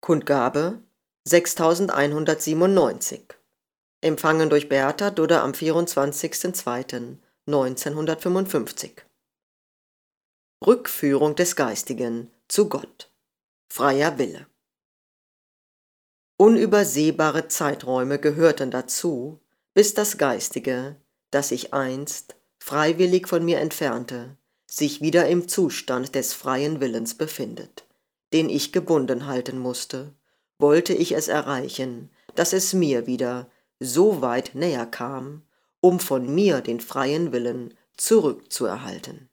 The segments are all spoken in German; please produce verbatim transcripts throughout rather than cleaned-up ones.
Kundgabe sechstausendeinhundertsiebenundneunzig. Empfangen durch Beata Dudder am vierundzwanzigsten zweiten neunzehnhundertfünfundfünfzig. Rückführung des Geistigen zu Gott. Freier Wille. Unübersehbare Zeiträume gehörten dazu, bis das Geistige, das sich einst freiwillig von mir entfernte, sich wieder im Zustand des freien Willens befindet, den ich gebunden halten musste, wollte ich es erreichen, dass es mir wieder so weit näher kam, um von mir den freien Willen zurückzuerhalten.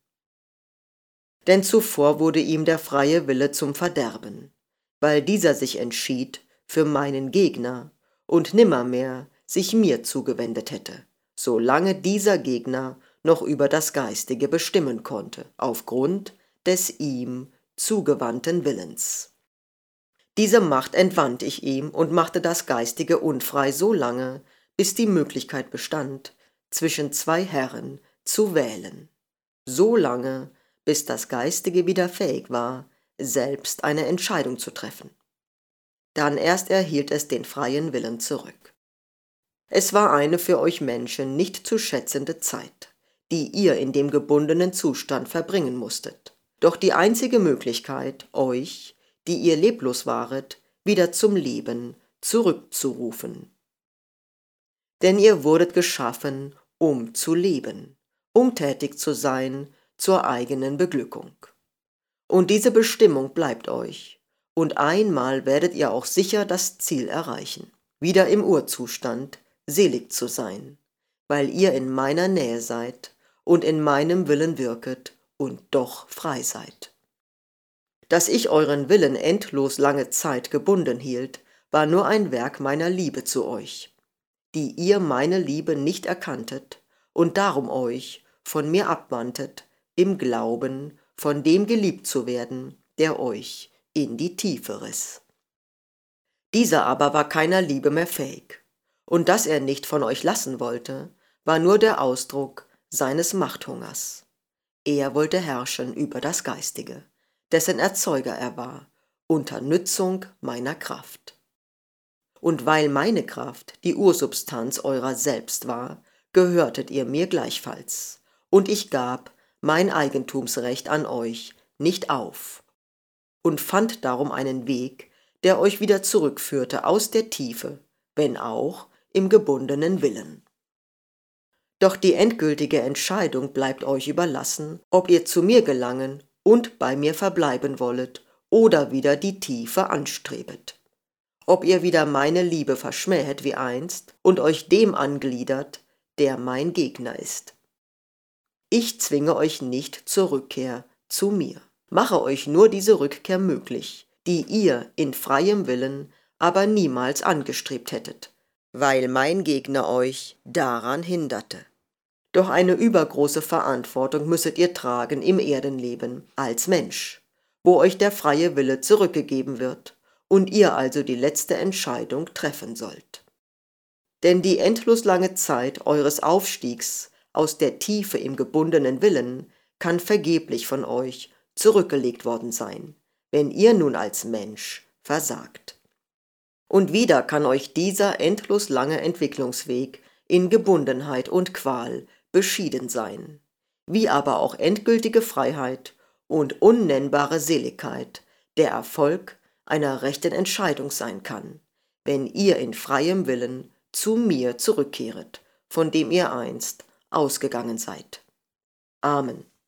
Denn zuvor wurde ihm der freie Wille zum Verderben, weil dieser sich entschied für meinen Gegner und nimmermehr sich mir zugewendet hätte, solange dieser Gegner noch über das Geistige bestimmen konnte, aufgrund des ihm zugewandten Willens. Diese Macht entwand ich ihm und machte das Geistige unfrei so lange, bis die Möglichkeit bestand, zwischen zwei Herren zu wählen. So lange, bis das Geistige wieder fähig war, selbst eine Entscheidung zu treffen. Dann erst erhielt es den freien Willen zurück. Es war eine für euch Menschen nicht zu schätzende Zeit, die ihr in dem gebundenen Zustand verbringen musstet. Doch die einzige Möglichkeit, euch, die ihr leblos waret, wieder zum Leben zurückzurufen. Denn ihr wurdet geschaffen, um zu leben, um tätig zu sein zur eigenen Beglückung. Und diese Bestimmung bleibt euch, und einmal werdet ihr auch sicher das Ziel erreichen, wieder im Urzustand selig zu sein, weil ihr in meiner Nähe seid und in meinem Willen wirket und doch frei seid. Dass ich euren Willen endlos lange Zeit gebunden hielt, war nur ein Werk meiner Liebe zu euch, die ihr meine Liebe nicht erkanntet und darum euch von mir abwandtet, im Glauben, von dem geliebt zu werden, der euch in die Tiefe riss. Dieser aber war keiner Liebe mehr fähig, und dass er nicht von euch lassen wollte, war nur der Ausdruck seines Machthungers. Er wollte herrschen über das Geistige, dessen Erzeuger er war, unter Nützung meiner Kraft. Und weil meine Kraft die Ursubstanz eurer selbst war, gehörtet ihr mir gleichfalls, und ich gab mein Eigentumsrecht an euch nicht auf und fand darum einen Weg, der euch wieder zurückführte aus der Tiefe, wenn auch im gebundenen Willen. Doch die endgültige Entscheidung bleibt euch überlassen, ob ihr zu mir gelangen und bei mir verbleiben wollet oder wieder die Tiefe anstrebet. Ob ihr wieder meine Liebe verschmähet wie einst und euch dem angliedert, der mein Gegner ist. Ich zwinge euch nicht zur Rückkehr zu mir, mache euch nur diese Rückkehr möglich, die ihr in freiem Willen aber niemals angestrebt hättet, weil mein Gegner euch daran hinderte. Doch eine übergroße Verantwortung müsset ihr tragen im Erdenleben als Mensch, wo euch der freie Wille zurückgegeben wird und ihr also die letzte Entscheidung treffen sollt. Denn die endlos lange Zeit eures Aufstiegs aus der Tiefe im gebundenen Willen kann vergeblich von euch zurückgelegt worden sein, wenn ihr nun als Mensch versagt. Und wieder kann euch dieser endlos lange Entwicklungsweg in Gebundenheit und Qual beschieden sein, wie aber auch endgültige Freiheit und unnennbare Seligkeit der Erfolg einer rechten Entscheidung sein kann, wenn ihr in freiem Willen zu mir zurückkehret, von dem ihr einst ausgegangen seid. Amen.